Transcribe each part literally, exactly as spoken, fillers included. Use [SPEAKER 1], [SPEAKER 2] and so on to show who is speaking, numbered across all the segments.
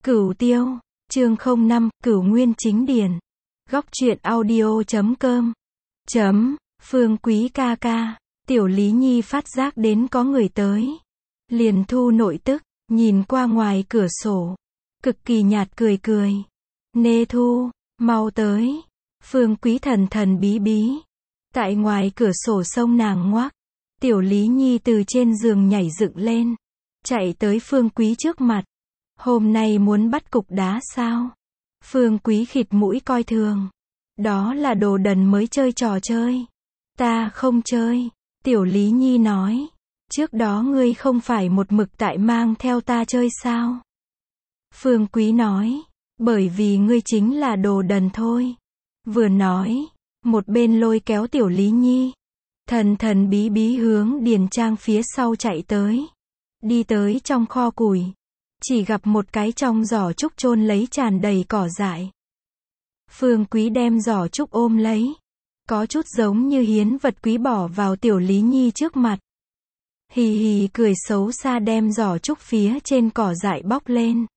[SPEAKER 1] Cửu Tiêu, chương không năm, Cửu Nguyên Chính Điển. Góc truyện audio chấm com. Chấm, Phương Quý ca ca. Tiểu Lý Nhi phát giác đến có người tới. Liền thu nội tức, nhìn qua ngoài cửa sổ. Cực kỳ nhạt cười cười. Nê Thu, mau tới. Phương Quý thần thần bí bí. Tại ngoài cửa sổ sông nàng ngoác. Tiểu Lý Nhi từ trên giường nhảy dựng lên. Chạy tới Phương Quý trước mặt. Hôm nay muốn bắt cục đá sao? Phương Quý khịt mũi coi thường. Đó là đồ đần mới chơi trò chơi. Ta không chơi. Tiểu Lý Nhi nói. Trước đó ngươi không phải một mực tại mang theo ta chơi sao? Phương Quý nói. Bởi vì ngươi chính là đồ đần thôi. Vừa nói, một bên lôi kéo Tiểu Lý Nhi. Thần thần bí bí hướng điền trang phía sau chạy tới. Đi tới trong kho củi. Chỉ gặp một cái trong giỏ trúc chôn lấy tràn đầy cỏ dại. Phương Quý đem giỏ trúc ôm lấy. Có chút giống như hiến vật quý bỏ vào Tiểu Lý Nhi trước mặt. Hì hì cười xấu xa đem giỏ trúc phía trên cỏ dại bóc lên.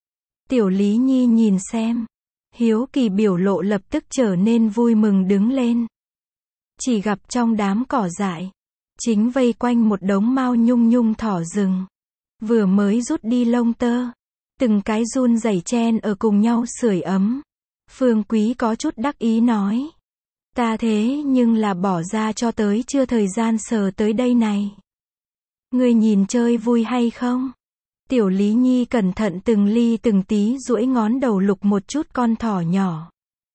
[SPEAKER 1] Tiểu Lý Nhi nhìn xem. Hiếu kỳ biểu lộ lập tức trở nên vui mừng đứng lên. Chỉ gặp trong đám cỏ dại. Chính vây quanh một đống mao nhung nhung thỏ rừng. Vừa mới rút đi lông tơ. Từng cái run rẩy chen ở cùng nhau sưởi ấm. Phương Quý có chút đắc ý nói. Ta thế nhưng là bỏ ra cho tới chưa thời gian sờ tới đây này. Ngươi nhìn chơi vui hay không? Tiểu Lý Nhi cẩn thận từng ly từng tí duỗi ngón đầu lục một chút con thỏ nhỏ.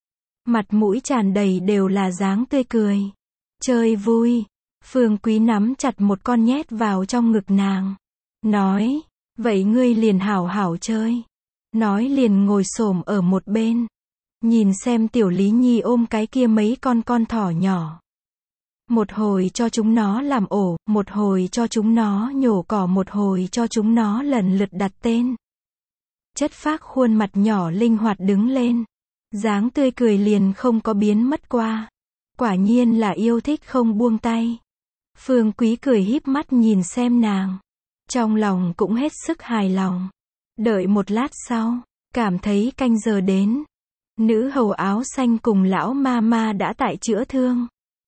[SPEAKER 1] Mặt mũi tràn đầy đều là dáng tươi cười. Chơi vui. Phương Quý nắm chặt một con nhét vào trong ngực nàng. Nói, vậy ngươi liền hảo hảo chơi. Nói liền ngồi xổm ở một bên. Nhìn xem Tiểu Lý Nhi ôm cái kia mấy con con thỏ nhỏ. Một hồi cho chúng nó làm ổ, một hồi cho chúng nó nhổ cỏ, một hồi cho chúng nó lần lượt đặt tên. Chất phác khuôn mặt nhỏ linh hoạt đứng lên. Dáng tươi cười liền không có biến mất qua. Quả nhiên là yêu thích không buông tay. Phương Quý cười híp mắt nhìn xem nàng. Trong lòng cũng hết sức hài lòng. Đợi một lát sau, cảm thấy canh giờ đến. Nữ hầu áo xanh cùng lão ma ma đã tại chữa thương.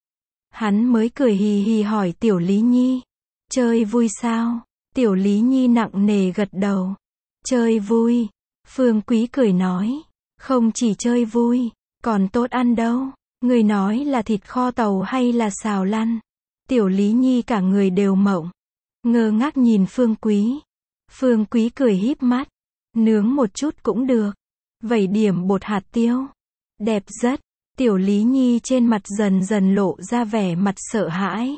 [SPEAKER 1] Hắn mới cười hì hì hỏi Tiểu Lý Nhi. Chơi vui sao? Tiểu Lý Nhi nặng nề gật đầu. Chơi vui. Phương Quý cười nói. Không chỉ chơi vui, còn tốt ăn đâu. Người nói là thịt kho tàu hay là xào lăn? Tiểu Lý Nhi cả người đều mộng. Ngơ ngác nhìn Phương Quý. Phương Quý cười híp mắt. Nướng một chút cũng được. Vẩy điểm bột hạt tiêu. Đẹp rất. Tiểu Lý Nhi trên mặt dần dần lộ ra vẻ mặt sợ hãi.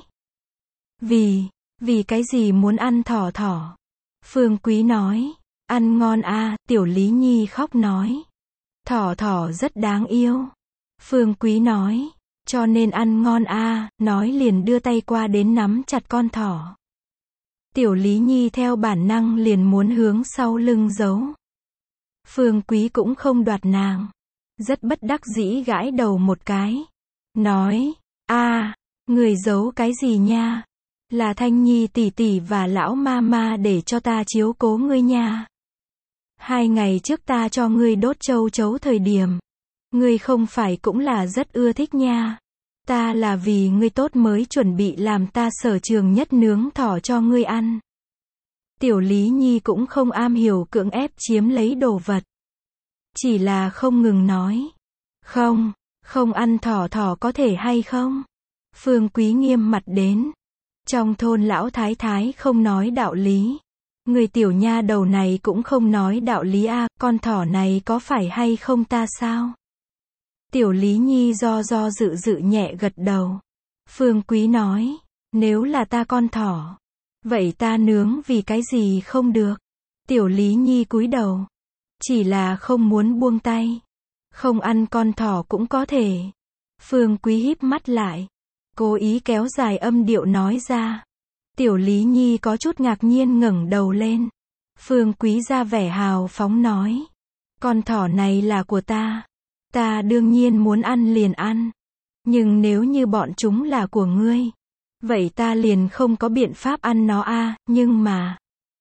[SPEAKER 1] Vì, vì cái gì muốn ăn thỏ thỏ? Phương Quý nói. Ăn ngon a. Tiểu Lý Nhi khóc nói. Thỏ thỏ rất đáng yêu. Phương Quý nói. Cho nên ăn ngon a. Nói liền đưa tay qua đến nắm chặt con thỏ. Tiểu Lý Nhi theo bản năng liền muốn hướng sau lưng giấu. Phương Quý cũng không đoạt nàng. Rất bất đắc dĩ gãi đầu một cái. Nói, a, người giấu cái gì nha? Là Thanh Nhi tỷ tỷ và lão ma ma để cho ta chiếu cố ngươi nha. Hai ngày trước ta cho ngươi đốt châu chấu thời điểm. Ngươi không phải cũng là rất ưa thích nha. Ta là vì ngươi tốt mới chuẩn bị làm ta sở trường nhất nướng thỏ cho ngươi ăn. Tiểu Lý Nhi cũng không am hiểu cưỡng ép chiếm lấy đồ vật. Chỉ là không ngừng nói. Không, không ăn thỏ thỏ có thể hay không? Phương Quý nghiêm mặt đến. Trong thôn lão thái thái không nói đạo lý. Người tiểu nha đầu này cũng không nói đạo lý a. À, con thỏ này có phải hay không ta sao? Tiểu Lý Nhi do do dự dự nhẹ gật đầu. Phương Quý nói. Nếu là ta con thỏ. Vậy ta nướng vì cái gì không được? Tiểu Lý Nhi cúi đầu. Chỉ là không muốn buông tay. Không ăn con thỏ cũng có thể. Phương Quý híp mắt lại. Cố ý kéo dài âm điệu nói ra. Tiểu Lý Nhi có chút ngạc nhiên ngẩng đầu lên. Phương Quý ra vẻ hào phóng nói. Con thỏ này là của ta. Ta đương nhiên muốn ăn liền ăn. Nhưng nếu như bọn chúng là của ngươi. Vậy ta liền không có biện pháp ăn nó a. Nhưng mà.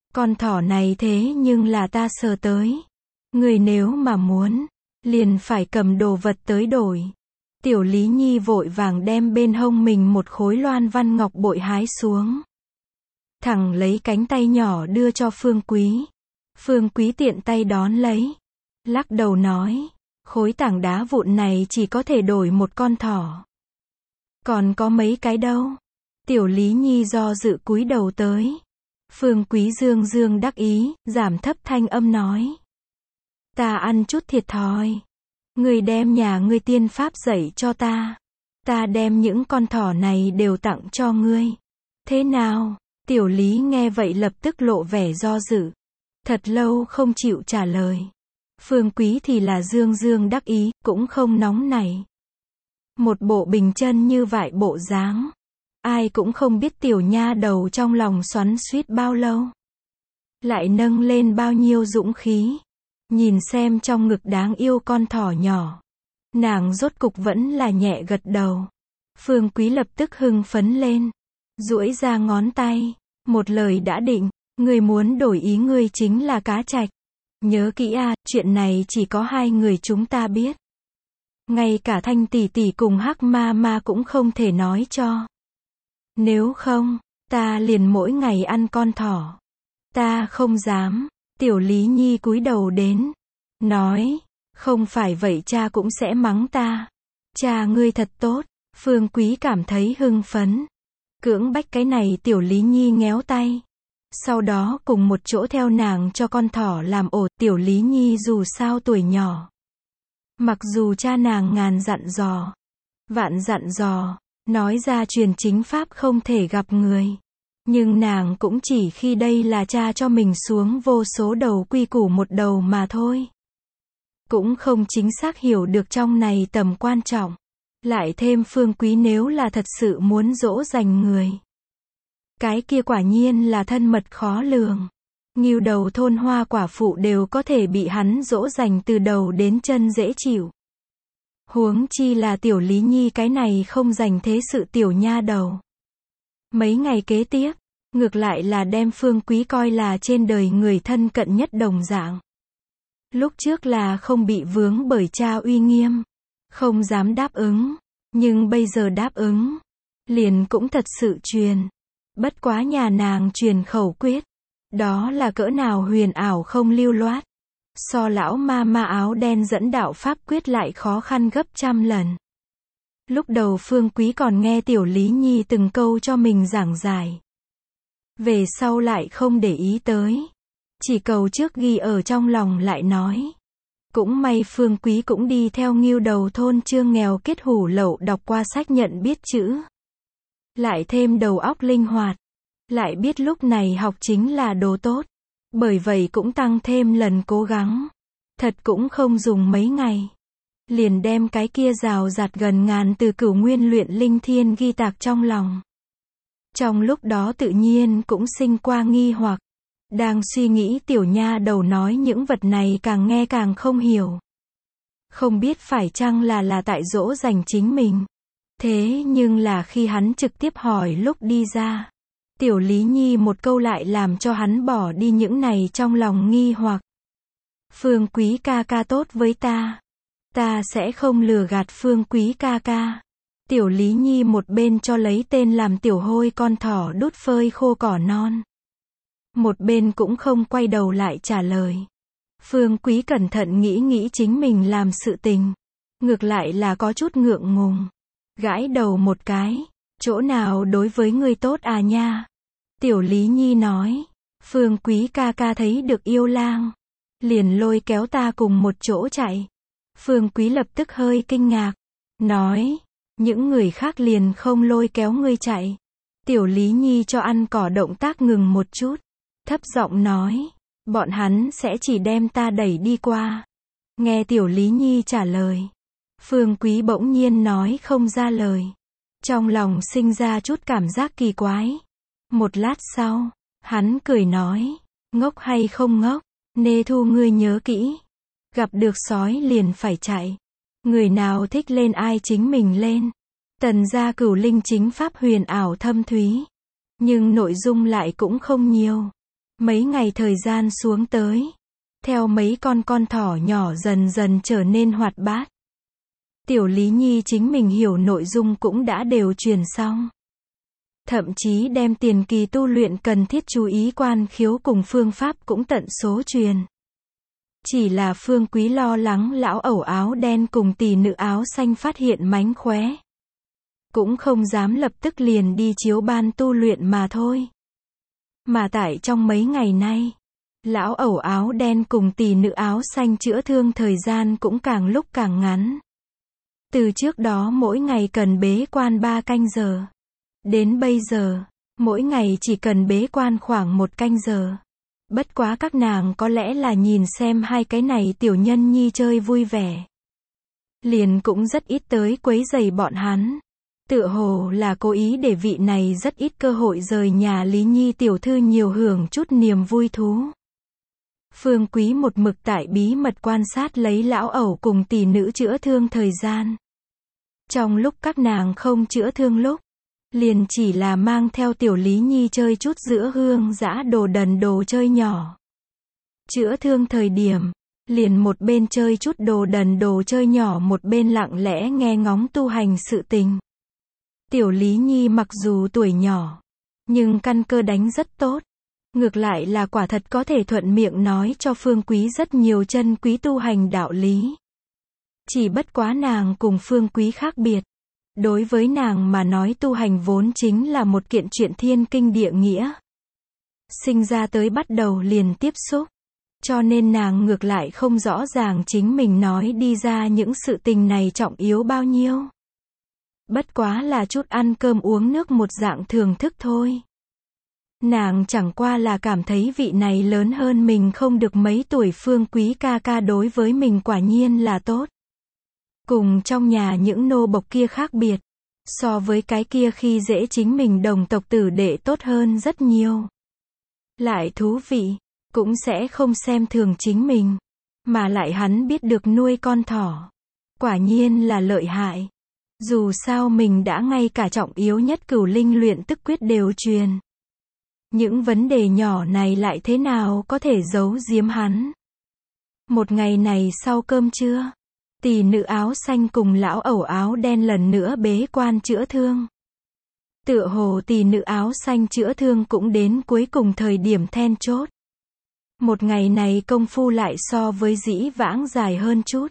[SPEAKER 1] Con thỏ này thế nhưng là ta sờ tới. Người nếu mà muốn, liền phải cầm đồ vật tới đổi. Tiểu Lý Nhi vội vàng đem bên hông mình một khối loan văn ngọc bội hái xuống. Thẳng lấy cánh tay nhỏ đưa cho Phương Quý. Phương Quý tiện tay đón lấy. Lắc đầu nói, khối tảng đá vụn này chỉ có thể đổi một con thỏ. Còn có mấy cái đâu? Tiểu Lý Nhi do dự cúi đầu tới. Phương Quý dương dương đắc ý, giảm thấp thanh âm nói. Ta ăn chút thiệt thòi. Người đem nhà ngươi tiên pháp dạy cho ta. Ta đem những con thỏ này đều tặng cho ngươi. Thế nào? Tiểu Lý nghe vậy lập tức lộ vẻ do dự. Thật lâu không chịu trả lời. Phương Quý thì là dương dương đắc ý, cũng không nóng nảy. Một bộ bình chân như vại bộ dáng. Ai cũng không biết tiểu nha đầu trong lòng xoắn xuýt bao lâu. Lại nâng lên bao nhiêu dũng khí. Nhìn xem trong ngực đáng yêu con thỏ nhỏ. Nàng rốt cục vẫn là nhẹ gật đầu. Phương Quý lập tức hưng phấn lên. Duỗi ra ngón tay. Một lời đã định. Người muốn đổi ý ngươi chính là cá trạch. Nhớ kỹ a, chuyện này chỉ có hai người chúng ta biết. Ngay cả Thanh tỷ tỷ cùng Hắc ma ma cũng không thể nói cho. Nếu không, ta liền mỗi ngày ăn con thỏ. Ta không dám. Tiểu Lý Nhi cúi đầu đến. Nói, không phải vậy cha cũng sẽ mắng ta. Cha ngươi thật tốt. Phương Quý cảm thấy hưng phấn. Cưỡng bách cái này Tiểu Lý Nhi ngéo tay. Sau đó cùng một chỗ theo nàng cho con thỏ làm ổ. Tiểu Lý Nhi dù sao tuổi nhỏ. Mặc dù cha nàng ngàn dặn dò, vạn dặn dò, nói ra truyền chính pháp không thể gặp người. Nhưng nàng cũng chỉ khi đây là cha cho mình xuống vô số đầu quy củ một đầu mà thôi. Cũng không chính xác hiểu được trong này tầm quan trọng. Lại thêm Phương Quý nếu là thật sự muốn dỗ dành người. Cái kia quả nhiên là thân mật khó lường. Ngưu đầu thôn hoa quả phụ đều có thể bị hắn dỗ dành từ đầu đến chân dễ chịu. Huống chi là Tiểu Lý Nhi cái này không dành thế sự tiểu nha đầu. Mấy ngày kế tiếp, ngược lại là đem Phương Quý coi là trên đời người thân cận nhất đồng dạng. Lúc trước là không bị vướng bởi cha uy nghiêm, không dám đáp ứng, nhưng bây giờ đáp ứng, liền cũng thật sự truyền. Bất quá nhà nàng truyền khẩu quyết, đó là cỡ nào huyền ảo không lưu loát. So lão ma ma áo đen dẫn đạo pháp quyết lại khó khăn gấp trăm lần. Lúc đầu Phương Quý còn nghe Tiểu Lý Nhi từng câu cho mình giảng giải. Về sau lại không để ý tới. Chỉ cầu trước ghi ở trong lòng lại nói. Cũng may Phương Quý cũng đi theo Ngưu đầu thôn Trương nghèo kết hủ lậu đọc qua sách nhận biết chữ. Lại thêm đầu óc linh hoạt. Lại biết lúc này học chính là đồ tốt. Bởi vậy cũng tăng thêm lần cố gắng. Thật cũng không dùng mấy ngày. Liền đem cái kia rào rạt gần ngàn từ cửu nguyên luyện linh thiên ghi tạc trong lòng. Trong lúc đó tự nhiên cũng sinh qua nghi hoặc. Đang suy nghĩ tiểu nha đầu nói những vật này càng nghe càng không hiểu. Không biết phải chăng là là tại dỗ dành chính mình. Thế nhưng là khi hắn trực tiếp hỏi lúc đi ra. Tiểu Lý Nhi một câu lại làm cho hắn bỏ đi những này trong lòng nghi hoặc. Phương Quý ca ca tốt với ta. Ta sẽ không lừa gạt Phương Quý ca ca. Tiểu Lý Nhi một bên cho lấy tên làm tiểu hôi con thỏ đút phơi khô cỏ non. Một bên cũng không quay đầu lại trả lời. Phương Quý cẩn thận nghĩ nghĩ chính mình làm sự tình. Ngược lại là có chút ngượng ngùng. Gãi đầu một cái. Chỗ nào đối với ngươi tốt à nha? Tiểu Lý Nhi nói. Phương Quý ca ca thấy được yêu lang. Liền lôi kéo ta cùng một chỗ chạy. Phương Quý lập tức hơi kinh ngạc. Nói. Những người khác liền không lôi kéo ngươi chạy. Tiểu Lý Nhi cho ăn cỏ động tác ngừng một chút. Thấp giọng nói. Bọn hắn sẽ chỉ đem ta đẩy đi qua. Nghe Tiểu Lý Nhi trả lời. Phương Quý bỗng nhiên nói không ra lời. Trong lòng sinh ra chút cảm giác kỳ quái. Một lát sau, hắn cười nói. Ngốc hay không ngốc, nê thu ngươi nhớ kỹ. Gặp được sói liền phải chạy. Người nào thích lên ai chính mình lên. Tần gia cửu linh chính pháp huyền ảo thâm thúy. Nhưng nội dung lại cũng không nhiều. Mấy ngày thời gian xuống tới, theo mấy con con thỏ nhỏ dần dần trở nên hoạt bát. Tiểu Lý Nhi chính mình hiểu nội dung cũng đã đều truyền xong. Thậm chí đem tiền kỳ tu luyện cần thiết chú ý quan khiếu cùng phương pháp cũng tận số truyền. Chỉ là Phương Quý lo lắng lão ẩu áo đen cùng tỷ nữ áo xanh phát hiện mánh khóe. Cũng không dám lập tức liền đi chiếu ban tu luyện mà thôi. Mà tại trong mấy ngày nay, lão ẩu áo đen cùng tỷ nữ áo xanh chữa thương thời gian cũng càng lúc càng ngắn. Từ trước đó mỗi ngày cần bế quan ba canh giờ. Đến bây giờ, mỗi ngày chỉ cần bế quan khoảng một canh giờ. Bất quá các nàng có lẽ là nhìn xem hai cái này tiểu nhân nhi chơi vui vẻ. Liền cũng rất ít tới quấy rầy bọn hắn. Tựa hồ là cố ý để vị này rất ít cơ hội rời nhà Lý Nhi tiểu thư nhiều hưởng chút niềm vui thú. Phương Quý một mực tại bí mật quan sát lấy lão ẩu cùng tỷ nữ chữa thương thời gian. Trong lúc các nàng không chữa thương lúc, liền chỉ là mang theo tiểu Lý Nhi chơi chút giữa hương dã đồ đần đồ chơi nhỏ. Chữa thương thời điểm, liền một bên chơi chút đồ đần đồ chơi nhỏ một bên lặng lẽ nghe ngóng tu hành sự tình. Tiểu Lý Nhi mặc dù tuổi nhỏ, nhưng căn cơ đánh rất tốt. Ngược lại là quả thật có thể thuận miệng nói cho Phương Quý rất nhiều chân quý tu hành đạo lý. Chỉ bất quá nàng cùng Phương Quý khác biệt. Đối với nàng mà nói tu hành vốn chính là một kiện chuyện thiên kinh địa nghĩa. Sinh ra tới bắt đầu liền tiếp xúc. Cho nên nàng ngược lại không rõ ràng chính mình nói đi ra những sự tình này trọng yếu bao nhiêu. Bất quá là chút ăn cơm uống nước một dạng thưởng thức thôi. Nàng chẳng qua là cảm thấy vị này lớn hơn mình không được mấy tuổi Phương Quý ca ca đối với mình quả nhiên là tốt. Cùng trong nhà những nô bộc kia khác biệt. So với cái kia khi dễ chính mình đồng tộc tử đệ tốt hơn rất nhiều. Lại thú vị, cũng sẽ không xem thường chính mình. Mà lại hắn biết được nuôi con thỏ. Quả nhiên là lợi hại. Dù sao mình đã ngay cả trọng yếu nhất cửu linh luyện tức quyết đều truyền. Những vấn đề nhỏ này lại thế nào có thể giấu giếm hắn. Một ngày này sau cơm trưa, tỷ nữ áo xanh cùng lão ẩu áo đen lần nữa bế quan chữa thương. Tựa hồ tỷ nữ áo xanh chữa thương cũng đến cuối cùng thời điểm then chốt. Một ngày này công phu lại so với dĩ vãng dài hơn chút.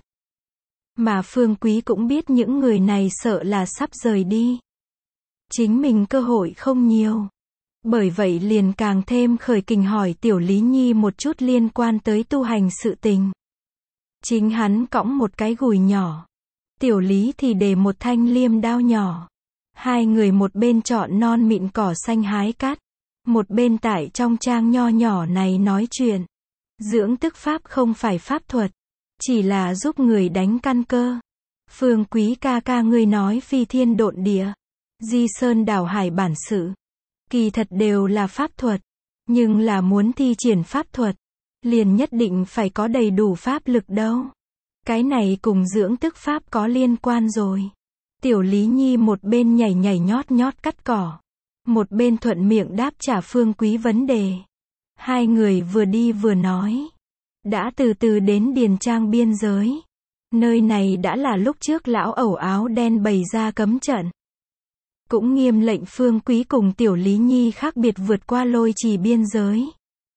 [SPEAKER 1] Mà Phương Quý cũng biết những người này sợ là sắp rời đi. Chính mình cơ hội không nhiều. Bởi vậy liền càng thêm khởi kình hỏi tiểu Lý Nhi một chút liên quan tới tu hành sự tình. Chính hắn cõng một cái gùi nhỏ. Tiểu Lý thì để một thanh liêm đao nhỏ. Hai người một bên chọn non mịn cỏ xanh hái cát. Một bên tại trong trang nho nhỏ này nói chuyện. Dưỡng tức pháp không phải pháp thuật. Chỉ là giúp người đánh căn cơ. Phương Quý ca ca ngươi nói phi thiên độn địa. Di sơn đảo hải bản sự. Kỳ thật đều là pháp thuật. Nhưng là muốn thi triển pháp thuật. Liền nhất định phải có đầy đủ pháp lực đâu. Cái này cùng dưỡng tức pháp có liên quan rồi. Tiểu Lý Nhi một bên nhảy nhảy nhót nhót cắt cỏ. Một bên thuận miệng đáp trả Phương Quý vấn đề. Hai người vừa đi vừa nói. Đã từ từ đến điền trang biên giới. Nơi này đã là lúc trước lão ẩu áo đen bày ra cấm trận. Cũng nghiêm lệnh Phương Quý cùng tiểu Lý Nhi khác biệt vượt qua lôi trì biên giới.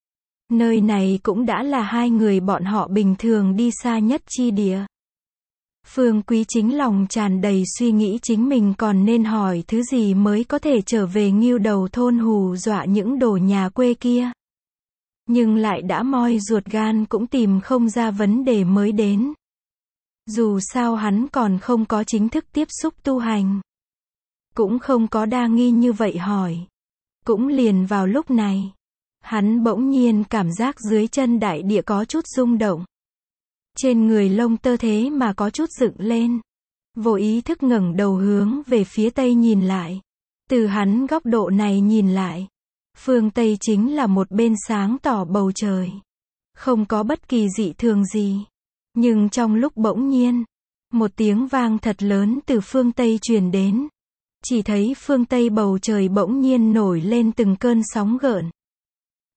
[SPEAKER 1] Nơi này cũng đã là hai người bọn họ bình thường đi xa nhất chi địa. Phương Quý chính lòng tràn đầy suy nghĩ chính mình còn nên hỏi thứ gì mới có thể trở về Ngưu Đầu thôn hù dọa những đồ nhà quê kia. Nhưng lại đã moi ruột gan cũng tìm không ra vấn đề mới đến. Dù sao hắn còn không có chính thức tiếp xúc tu hành. Cũng không có đa nghi như vậy hỏi. Cũng liền vào lúc này. Hắn bỗng nhiên cảm giác dưới chân đại địa có chút rung động. Trên người lông tơ thế mà có chút dựng lên. Vô ý thức ngẩng đầu hướng về phía tây nhìn lại. Từ hắn góc độ này nhìn lại. Phương Tây chính là một bên sáng tỏ bầu trời. Không có bất kỳ dị thường gì. Nhưng trong lúc bỗng nhiên, một tiếng vang thật lớn từ phương Tây truyền đến. Chỉ thấy phương Tây bầu trời bỗng nhiên nổi lên từng cơn sóng gợn.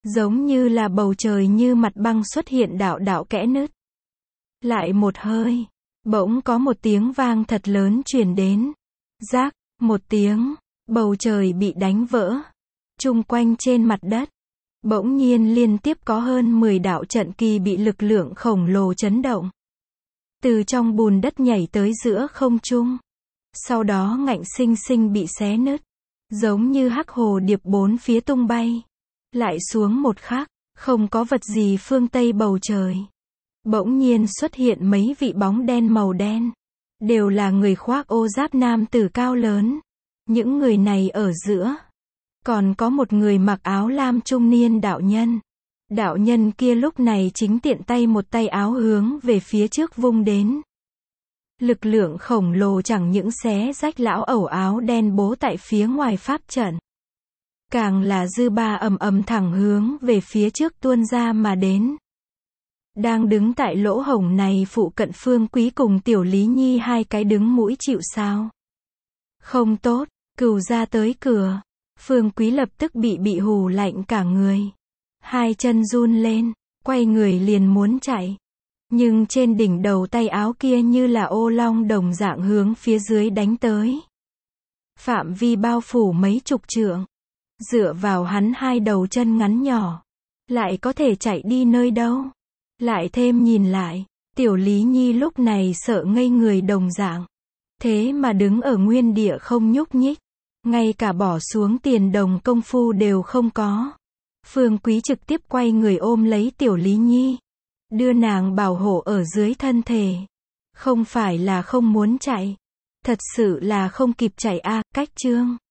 [SPEAKER 1] Giống như là bầu trời như mặt băng xuất hiện đạo đạo kẽ nứt. Lại một hơi, bỗng có một tiếng vang thật lớn truyền đến. Rác, một tiếng, bầu trời bị đánh vỡ. Chung quanh trên mặt đất, bỗng nhiên liên tiếp có hơn mười đạo trận kỳ bị lực lượng khổng lồ chấn động. Từ trong bùn đất nhảy tới giữa không trung. Sau đó ngạnh sinh sinh bị xé nứt. Giống như hắc hồ điệp bốn phía tung bay. Lại xuống một khắc, không có vật gì phương Tây bầu trời. Bỗng nhiên xuất hiện mấy vị bóng đen màu đen. Đều là người khoác ô giáp nam tử cao lớn. Những người này ở giữa. Còn có một người mặc áo lam trung niên đạo nhân. Đạo nhân kia lúc này chính tiện tay một tay áo hướng về phía trước vung đến. Lực lượng khổng lồ chẳng những xé rách lão ẩu áo đen bố tại phía ngoài pháp trận. Càng là dư ba ầm ầm thẳng hướng về phía trước tuôn ra mà đến. Đang đứng tại lỗ hổng này phụ cận Phương Quý cùng Tiểu Lý Nhi hai cái đứng mũi chịu sào. Không tốt, Cửu gia tới cửa. Phương Quý lập tức bị bị hù lạnh cả người. Hai chân run lên, quay người liền muốn chạy. Nhưng trên đỉnh đầu tay áo kia như là ô long đồng dạng hướng phía dưới đánh tới. Phạm vi bao phủ mấy chục trượng. Dựa vào hắn hai đầu chân ngắn nhỏ. Lại có thể chạy đi nơi đâu. Lại thêm nhìn lại, Tiểu Lý Nhi lúc này sợ ngây người đồng dạng. Thế mà đứng ở nguyên địa không nhúc nhích. Ngay cả bỏ xuống tiền đồng công phu đều không có. Phương Quý trực tiếp quay người ôm lấy Tiểu Lý Nhi. Đưa nàng bảo hộ ở dưới thân thể. Không phải là không muốn chạy. Thật sự là không kịp chạy a, cách chương.